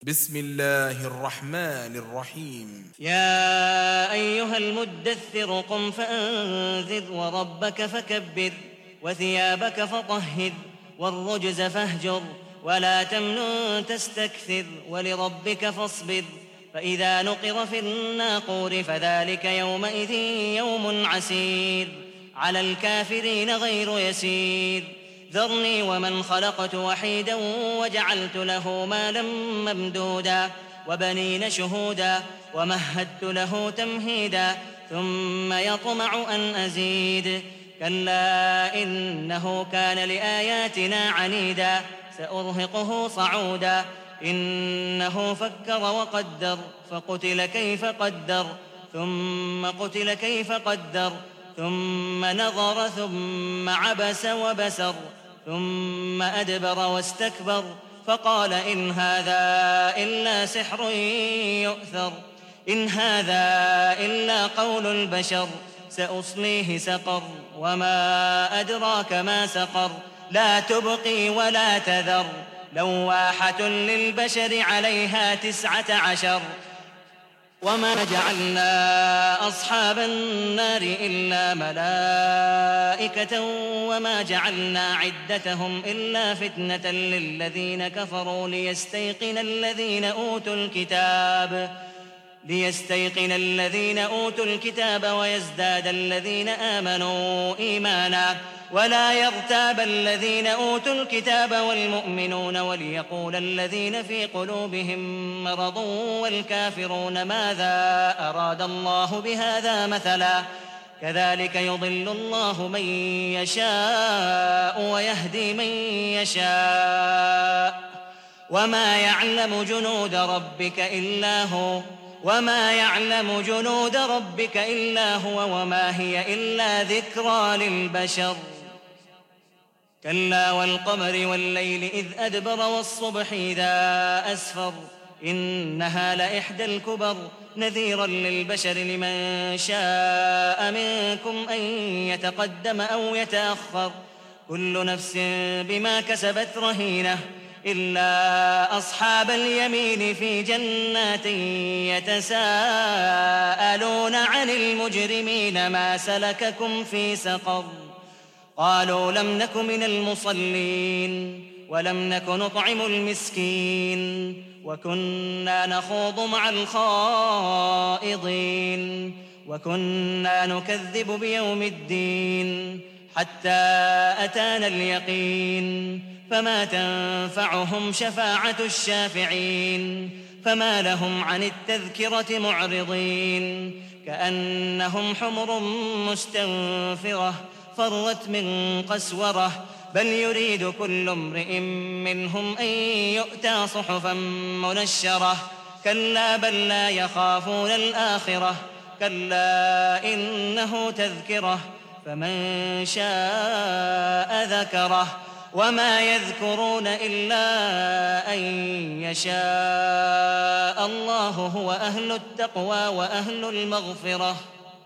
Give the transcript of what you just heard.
بسم الله الرحمن الرحيم. يا أيها المدثر قم فأنذر وربك فكبر وثيابك فطهر والرجز فاهجر ولا تمنن تستكثر ولربك فاصبر فإذا نقر في الناقور فذلك يومئذ يوم عسير على الكافرين غير يسير ذرني ومن خلقت وحيدا وجعلت له مالا ممدودا وبنين شهودا ومهدت له تمهيدا ثم يطمع أن أزيد كلا إنه كان لآياتنا عنيدا سأرهقه صعودا إنه فكر وقدر فقتل كيف قدر ثم قتل كيف قدر ثم نظر ثم عبس وبسر ثم أدبر واستكبر فقال إن هذا إلا سحر يؤثر إن هذا إلا قول البشر سأصليه سقر وما أدراك ما سقر لا تبقي ولا تذر لواحة للبشر عليها 19 وما جعلنا أصحاب النار إلا ملائكة وما جعلنا عدتهم إلا فتنة للذين كفروا ليستيقن الذين أوتوا الكتاب ويزداد الذين آمنوا إيمانا ولا يرتاب الذين أوتوا الكتاب والمؤمنون وليقول الذين في قلوبهم مرض والكافرون ماذا أراد الله بهذا مثلا كذلك يضل الله من يشاء ويهدي من يشاء وما يعلم جنود ربك إلا هو وما هي إلا ذكرى للبشر كلا والقمر والليل إذ أدبر والصبح إذا أسفر إنها لإحدى الكبر نذيرا للبشر لمن شاء منكم أن يتقدم أو يتأخر كل نفس بما كسبت رهينة إلا أصحاب اليمين في جنات يتساءلون عن المجرمين ما سلككم في سقر قالوا لم نك من المصلين ولم نك نطعم المسكين وكنا نخوض مع الخائضين وكنا نكذب بيوم الدين حتى أتانا اليقين فما تنفعهم شفاعة الشافعين فما لهم عن التذكرة معرضين كأنهم حمر مستنفرة فرت من قسورة بل يريد كل امرئ منهم أن يؤتى صحفا منشرة كلا بل لا يخافون الآخرة كلا إنه تذكرة فمن شاء ذكره وما يذكرون إلا أن يشاء الله هو أهل التقوى وأهل المغفرة